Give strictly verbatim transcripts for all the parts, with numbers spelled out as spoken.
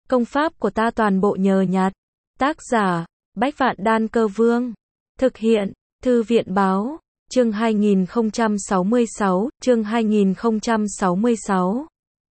Công pháp của ta toàn bộ nhờ nhặt. Tác giả, Bách Vạn Đan Cơ Vương. Thực hiện, Thư viện Báo. Chương hai nghìn không trăm sáu mươi sáu, chương hai nghìn không trăm sáu mươi sáu.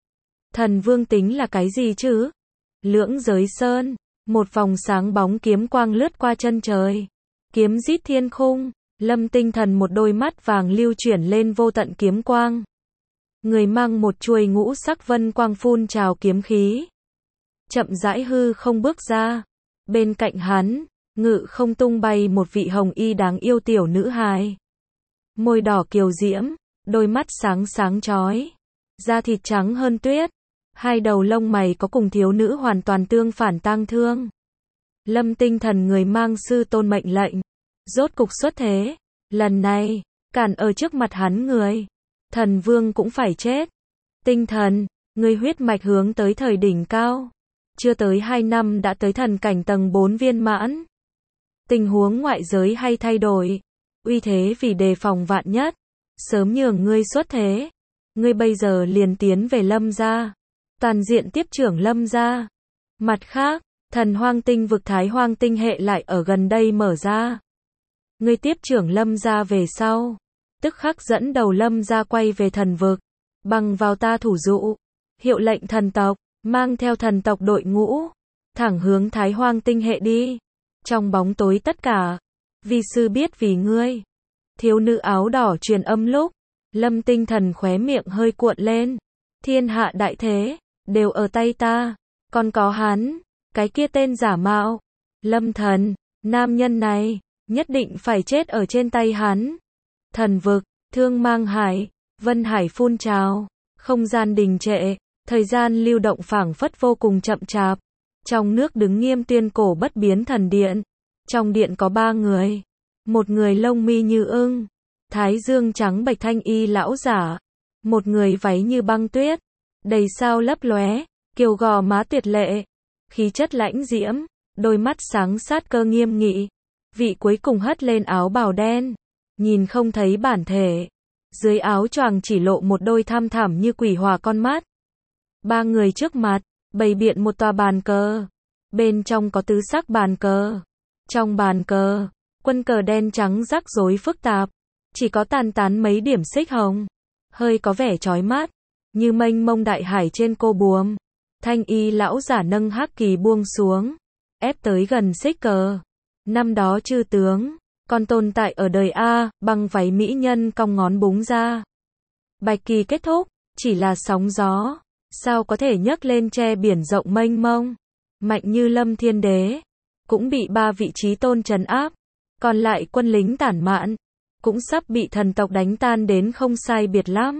Thần Vương tính là cái gì chứ? Lưỡng Giới Sơn, một vòng sáng bóng kiếm quang lướt qua chân trời. Kiếm rít thiên khung, Lâm Tinh Thần một đôi mắt vàng lưu chuyển lên vô tận kiếm quang. Người mang một chuôi ngũ sắc vân quang phun trào kiếm khí. Chậm rãi hư không bước ra. Bên cạnh hắn, ngự không tung bay một vị hồng y đáng yêu tiểu nữ hài. Môi đỏ kiều diễm, đôi mắt sáng sáng chói, da thịt trắng hơn tuyết, hai đầu lông mày có cùng thiếu nữ hoàn toàn tương phản tang thương. Lâm Tinh Thần người mang sư tôn mệnh lệnh, rốt cục xuất thế, lần này, cản ở trước mặt hắn người, Thần Vương cũng phải chết. Tinh Thần, người huyết mạch hướng tới thời đỉnh cao, chưa tới hai năm đã tới thần cảnh tầng bốn viên mãn. Tình huống ngoại giới hay thay đổi, uy thế vì đề phòng vạn nhất, sớm nhường ngươi xuất thế. Ngươi bây giờ liền tiến về Lâm gia, toàn diện tiếp trưởng Lâm gia. Mặt khác, thần hoang tinh vực Thái Hoang tinh hệ lại ở gần đây mở ra. Ngươi tiếp trưởng Lâm gia về sau, tức khắc dẫn đầu Lâm gia quay về thần vực, bằng vào ta thủ dụ, hiệu lệnh thần tộc, mang theo thần tộc đội ngũ, thẳng hướng Thái Hoang tinh hệ đi. Trong bóng tối tất cả, vi sư biết vì ngươi. Thiếu nữ áo đỏ truyền âm lúc, Lâm Tinh Thần khóe miệng hơi cuộn lên. Thiên hạ đại thế, đều ở tay ta, còn có hắn, cái kia tên giả mạo. Lâm Thần, nam nhân này, nhất định phải chết ở trên tay hắn. Thần vực, Thương Mang Hải, Vân Hải phun trào, không gian đình trệ, thời gian lưu động phảng phất vô cùng chậm chạp. Trong nước đứng nghiêm tuyên cổ bất biến thần điện. Trong điện có ba người. Một người lông mi như ưng, thái dương trắng bạch thanh y lão giả. Một người váy như băng tuyết, đầy sao lấp lóe, kiều gò má tuyệt lệ, khí chất lãnh diễm, đôi mắt sáng sát cơ nghiêm nghị. Vị cuối cùng hất lên áo bào đen, nhìn không thấy bản thể. Dưới áo choàng chỉ lộ một đôi thăm thẳm như quỷ hỏa con mắt. Ba người trước mặt, bày biện một tòa bàn cờ. Bên trong có tứ sắc bàn cờ. Trong bàn cờ, quân cờ đen trắng rắc rối phức tạp. Chỉ có tàn tán mấy điểm xích hồng. Hơi có vẻ chói mắt, như mênh mông đại hải trên cô buồm. Thanh y lão giả nâng hắc kỳ buông xuống, ép tới gần xích cờ. Năm đó chư tướng, còn tồn tại ở đời A, bằng váy mỹ nhân cong ngón búng ra. Bạch kỳ kết thúc, chỉ là sóng gió. Sao có thể nhấc lên che biển rộng mênh mông. Mạnh như Lâm Thiên Đế, cũng bị ba vị trí tôn trấn áp. Còn lại quân lính tản mạn, cũng sắp bị thần tộc đánh tan đến không sai biệt lắm.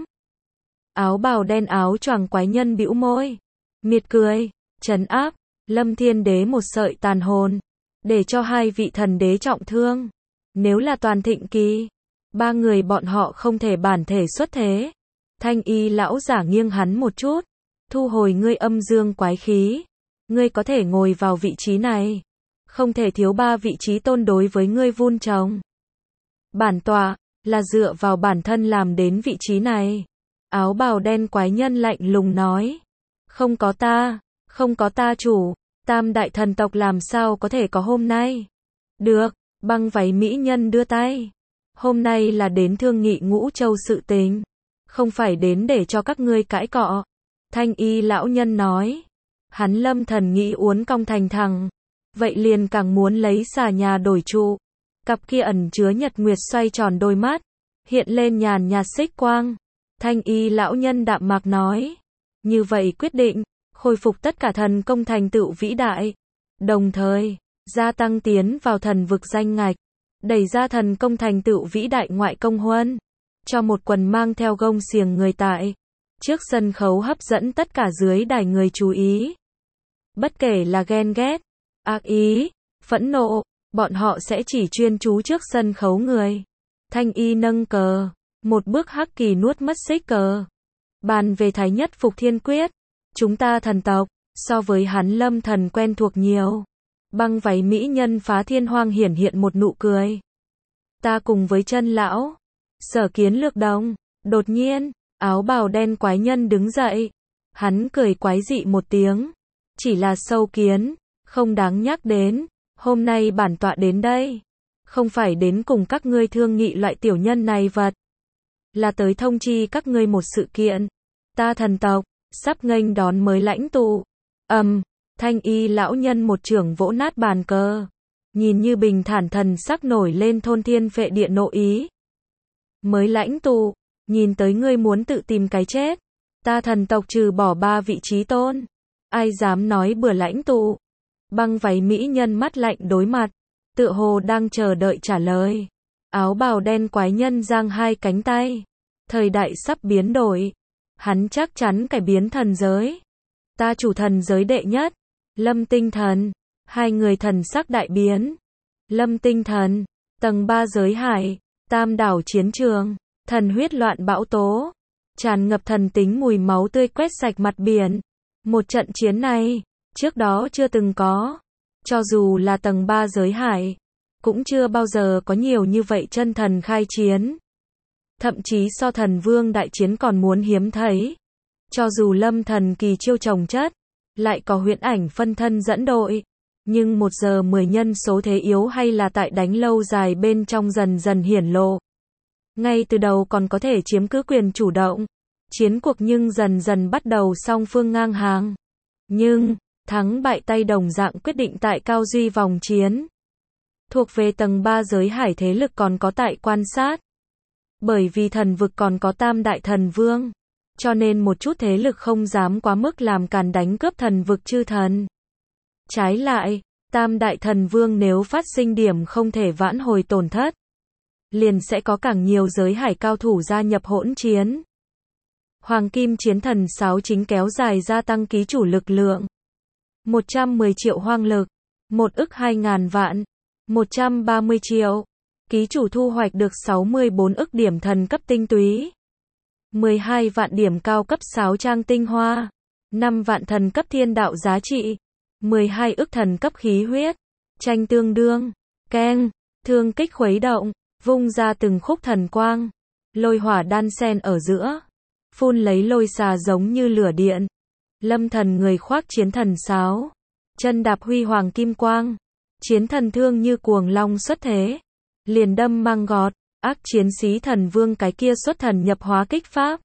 Áo bào đen áo choàng quái nhân bĩu môi, miệt cười, trấn áp Lâm Thiên Đế một sợi tàn hồn, để cho hai vị thần đế trọng thương. Nếu là toàn thịnh kỳ, ba người bọn họ không thể bản thể xuất thế. Thanh y lão giả nghiêng hắn một chút, thu hồi ngươi âm dương quái khí. Ngươi có thể ngồi vào vị trí này, không thể thiếu ba vị trí tôn đối với ngươi vun trồng. Bản tọa, là dựa vào bản thân làm đến vị trí này. Áo bào đen quái nhân lạnh lùng nói. Không có ta, không có ta chủ, tam đại thần tộc làm sao có thể có hôm nay. Được, băng váy mỹ nhân đưa tay. Hôm nay là đến thương nghị Ngũ Châu sự tình, không phải đến để cho các ngươi cãi cọ. Thanh y lão nhân nói. Hắn Lâm Thần nghĩ uốn cong thành thẳng, vậy liền càng muốn lấy xà nhà đổi trụ. Cặp kia ẩn chứa nhật nguyệt xoay tròn đôi mắt, hiện lên nhàn nhạt xích quang. Thanh y lão nhân đạm mạc nói. Như vậy quyết định, khôi phục tất cả thần công thành tựu vĩ đại. Đồng thời, gia tăng tiến vào thần vực danh ngạch, đẩy ra thần công thành tựu vĩ đại ngoại công huân. Cho một quần mang theo gông xiềng người tại trước sân khấu hấp dẫn tất cả dưới đài người chú ý. Bất kể là ghen ghét, ác ý, phẫn nộ, bọn họ sẽ chỉ chuyên chú trước sân khấu người. Thanh y nâng cờ, một bước hắc kỳ nuốt mất xích cờ. Bàn về thái nhất phục thiên quyết, chúng ta thần tộc, so với hắn Lâm Thần quen thuộc nhiều. Băng váy mỹ nhân phá thiên hoang hiển hiện một nụ cười. Ta cùng với chân lão, sở kiến lược đồng. Đột nhiên, áo bào đen quái nhân đứng dậy. Hắn cười quái dị một tiếng. chỉ là sâu kiến, không đáng nhắc đến. Hôm nay bản tọa đến đây, không phải đến cùng các ngươi thương nghị loại tiểu nhân này vật, là tới thông chi các ngươi một sự kiện. Ta thần tộc, sắp nghênh đón mới lãnh tụ. Ầm, um, thanh y lão nhân một chưởng vỗ nát bàn cờ. Nhìn như bình thản thần sắc nổi lên thôn thiên phệ địa nộ ý. Mới lãnh tụ, nhìn tới ngươi muốn tự tìm cái chết. Ta thần tộc trừ bỏ ba vị trí tôn. Ai dám nói bừa lãnh tụ. Băng váy mỹ nhân mắt lạnh đối mặt. Tựa hồ đang chờ đợi trả lời. Áo bào đen quái nhân giang hai cánh tay. Thời đại sắp biến đổi. Hắn chắc chắn cải biến thần giới. Ta chủ thần giới đệ nhất. Lâm Tinh Thần. Hai người thần sắc đại biến. Lâm Tinh Thần. Tầng ba giới hải. Tam đảo chiến trường. Thần huyết loạn bão tố. Tràn ngập thần tính mùi máu tươi quét sạch mặt biển. Một trận chiến này, trước đó chưa từng có. Cho dù là tầng ba giới hải, cũng chưa bao giờ có nhiều như vậy chân thần khai chiến. Thậm chí so thần vương đại chiến còn muốn hiếm thấy. Cho dù lâm thần kỳ chiêu chồng chất, lại có huyễn ảnh phân thân dẫn đội. Nhưng một giờ mười nhân số thế yếu hay là tại đánh lâu dài bên trong dần dần hiển lộ. Ngay từ đầu còn có thể chiếm cứ quyền chủ động. Chiến cuộc nhưng dần dần bắt đầu song phương ngang hàng. Nhưng, thắng bại tay đồng dạng quyết định tại cao duy vòng chiến. Thuộc về tầng ba giới hải thế lực còn có tại quan sát. Bởi vì thần vực còn có tam đại thần vương. Cho nên một chút thế lực không dám quá mức làm càn đánh cướp thần vực chư thần. Trái lại, tam đại thần vương nếu phát sinh điểm không thể vãn hồi tổn thất, liền sẽ có càng nhiều giới hải cao thủ gia nhập hỗn chiến. Hoàng kim chiến thần sáo chính kéo dài gia tăng ký chủ lực lượng. một trăm mười triệu hoang lực. một ức hai ngàn vạn. một trăm ba mươi triệu. Ký chủ thu hoạch được sáu mươi bốn ức điểm thần cấp tinh túy. mười hai vạn điểm cao cấp sáo trang tinh hoa. năm vạn thần cấp thiên đạo giá trị. mười hai ức thần cấp khí huyết. Tranh tương đương. Keng. Thương kích khuấy động. Vung ra từng khúc thần quang. Lôi hỏa đan xen ở giữa. Phun lấy lôi xà giống như lửa điện. Lâm thần người khoác chiến thần sáo. Chân đạp huy hoàng kim quang. Chiến thần thương như cuồng long xuất thế. Liền đâm mang gọt. Ác chiến sĩ thần vương cái kia xuất thần nhập hóa kích pháp.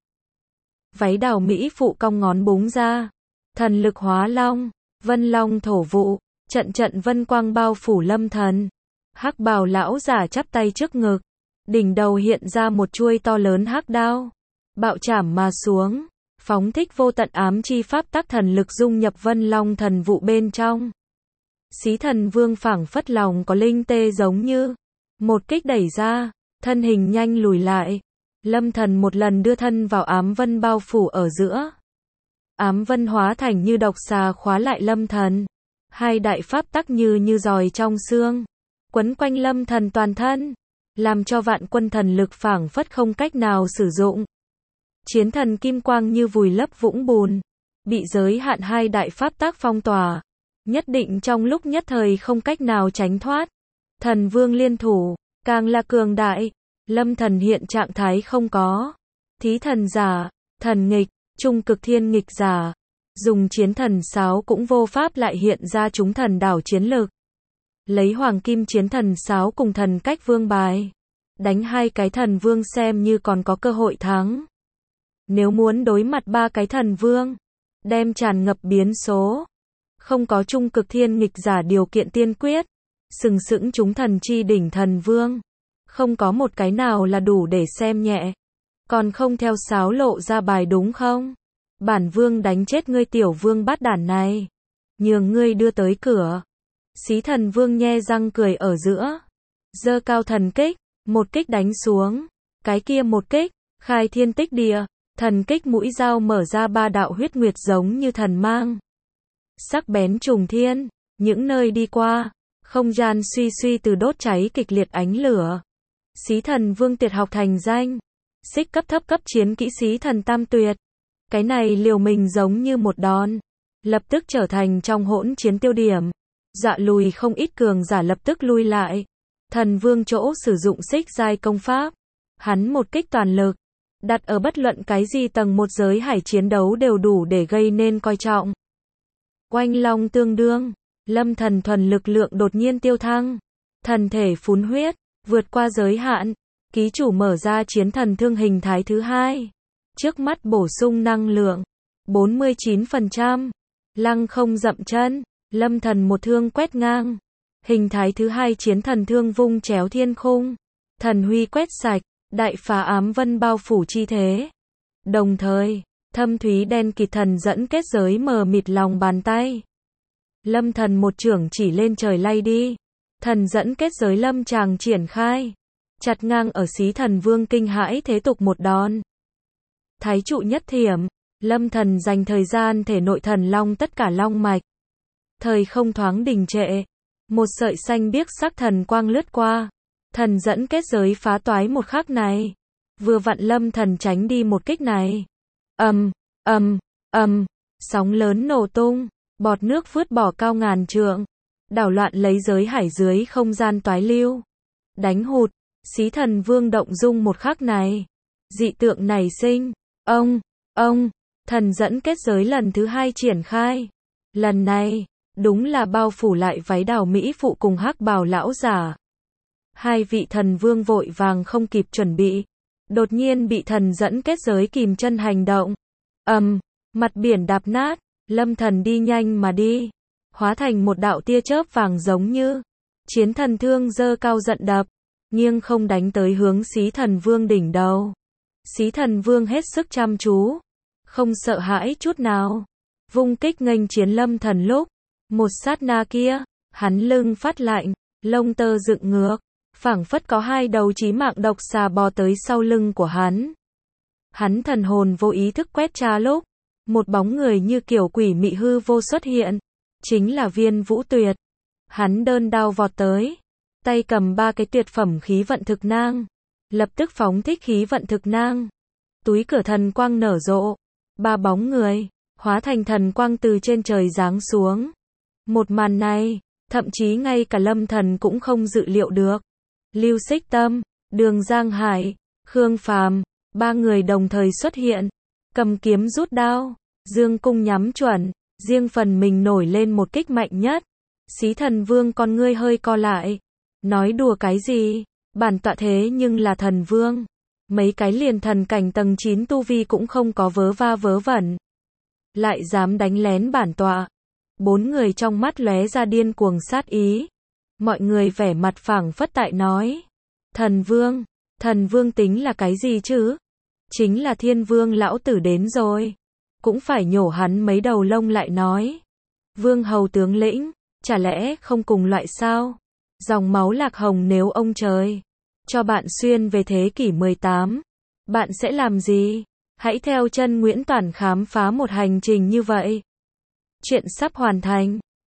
Váy đào mỹ phụ cong ngón búng ra. Thần lực hóa long. Vân long thổ vụ. Trận trận vân quang bao phủ lâm thần. Hắc bào lão giả chắp tay trước ngực. Đỉnh đầu hiện ra một chuôi to lớn hắc đao. Bạo chảm mà xuống. Phóng thích vô tận ám chi pháp tắc thần lực dung nhập vân long thần vụ bên trong. Xí thần vương phảng phất lòng có linh tê giống như. Một kích đẩy ra. Thân hình nhanh lùi lại. Lâm thần một lần đưa thân vào ám vân bao phủ ở giữa. Ám vân hóa thành như độc xà khóa lại lâm thần. Hai đại pháp tắc như như giòi trong xương. Quấn quanh lâm thần toàn thân. Làm cho vạn quân thần lực phảng phất không cách nào sử dụng. Chiến thần kim quang như vùi lấp vũng bùn. Bị giới hạn hai đại pháp tắc phong tỏa. Nhất định trong lúc nhất thời không cách nào tránh thoát. Thần vương liên thủ. Càng là cường đại. Lâm thần hiện trạng thái không có. Thí thần giả. Thần nghịch. Trung cực thiên nghịch giả. Dùng chiến thần sáo cũng vô pháp lại hiện ra chúng thần đảo chiến lực. Lấy hoàng kim chiến thần sáo cùng thần cách vương bài. Đánh hai cái thần vương xem như còn có cơ hội thắng. Nếu muốn đối mặt ba cái thần vương. Đem tràn ngập biến số. Không có trung cực thiên nghịch giả điều kiện tiên quyết. Sừng sững chúng thần chi đỉnh thần vương. Không có một cái nào là đủ để xem nhẹ. Còn không theo sáo lộ ra bài đúng không? Bản vương đánh chết ngươi tiểu vương bát đản này. Nhường ngươi đưa tới cửa. Xí thần vương nhe răng cười ở giữa. Giơ cao thần kích. Một kích đánh xuống. Cái kia một kích. Khai thiên tích địa. Thần kích mũi dao mở ra ba đạo huyết nguyệt giống như thần mang. Sắc bén trùng thiên. Những nơi đi qua. Không gian suy suy từ đốt cháy kịch liệt ánh lửa. Xí thần vương tuyệt học thành danh. Xích cấp thấp cấp chiến kỹ xí thần tam tuyệt. Cái này liều mình giống như một đòn. Lập tức trở thành trong hỗn chiến tiêu điểm. Dọa lùi không ít cường giả lập tức lui lại. Thần vương chỗ sử dụng xích giai công pháp. Hắn một kích toàn lực. Đặt ở bất luận cái gì tầng một giới hải chiến đấu đều đủ để gây nên coi trọng. Oanh long tương đương, Lâm Thần thuần lực lượng đột nhiên tiêu thăng, thần thể phún huyết, vượt qua giới hạn, ký chủ mở ra chiến thần thương hình thái thứ hai. Trước mắt bổ sung năng lượng bốn mươi chín phần trăm. Lăng không dậm chân, Lâm Thần một thương quét ngang. Hình thái thứ hai chiến thần thương vung chéo thiên khung, thần huy quét sạch, đại phá ám vân bao phủ chi thế. Đồng thời, thâm thúy đen kịt thần dẫn kết giới mờ mịt lòng bàn tay. Lâm Thần một chưởng chỉ lên trời lay đi, thần dẫn kết giới lâm tràng triển khai, chặt ngang ở Xí Thần Vương kinh hãi thế tục một đòn. Thái trụ nhất thiểm, Lâm Thần dành thời gian thể nội thần long tất cả long mạch. Thời không thoáng đình trệ, một sợi xanh biếc sắc thần quang lướt qua, thần dẫn kết giới phá toái một khắc này. Vừa vặn Lâm Thần tránh đi một kích này. Ầm, ầm, ầm, sóng lớn nổ tung, bọt nước vứt bỏ cao ngàn trượng, đảo loạn lấy giới hải dưới không gian toái lưu. Đánh hụt, Xí Thần Vương động dung một khắc này. Dị tượng nảy sinh, ông, ông, thần dẫn kết giới lần thứ hai triển khai. Lần này, đúng là bao phủ lại váy đào mỹ phụ cùng hắc bào lão giả. Hai vị thần vương vội vàng không kịp chuẩn bị, đột nhiên bị thần dẫn kết giới kìm chân hành động. Ầm, mặt biển đạp nát, Lâm Thần đi nhanh mà đi, hóa thành một đạo tia chớp vàng giống như chiến thần thương giơ cao giận đập, nghiêng không đánh tới hướng Xí Thần Vương đỉnh đầu. Xí Thần Vương hết sức chăm chú, không sợ hãi chút nào, vung kích nghênh chiến Lâm Thần lúc, một sát na kia, hắn lưng phát lạnh, lông tơ dựng ngược, phảng phất có hai đầu chí mạng độc xà bò tới sau lưng của hắn. Hắn thần hồn vô ý thức quét tra lúc, một bóng người như kiểu quỷ mị hư vô xuất hiện, chính là Viên Vũ Tuyệt. Hắn đơn đao vọt tới, tay cầm ba cái tuyệt phẩm khí vận thực nang, lập tức phóng thích khí vận thực nang. Túi cửa thần quang nở rộ, ba bóng người hóa thành thần quang từ trên trời giáng xuống. Một màn này, thậm chí ngay cả Lâm Thần cũng không dự liệu được. Lưu Xích Tâm, Đường Giang Hải, Khương Phàm, ba người đồng thời xuất hiện, cầm kiếm rút đao, dương cung nhắm chuẩn, riêng phần mình nổi lên một kích mạnh nhất. Xí Thần Vương con ngươi hơi co lại, nói đùa cái gì, bản tọa thế nhưng là thần vương, mấy cái liền thần cảnh tầng chín tu vi cũng không có vớ va vớ vẩn, lại dám đánh lén bản tọa. Bốn người trong mắt lóe ra điên cuồng sát ý. Mọi người vẻ mặt phảng phất tại nói, thần vương, thần vương tính là cái gì chứ? Chính là thiên vương lão tử đến rồi, cũng phải nhổ hắn mấy đầu lông lại nói. Vương hầu tướng lĩnh, chả lẽ không cùng loại sao? Dòng máu Lạc Hồng nếu ông trời cho bạn xuyên về thế kỷ mười tám, bạn sẽ làm gì? Hãy theo chân Nguyễn Toản khám phá một hành trình như vậy. Chuyện sắp hoàn thành.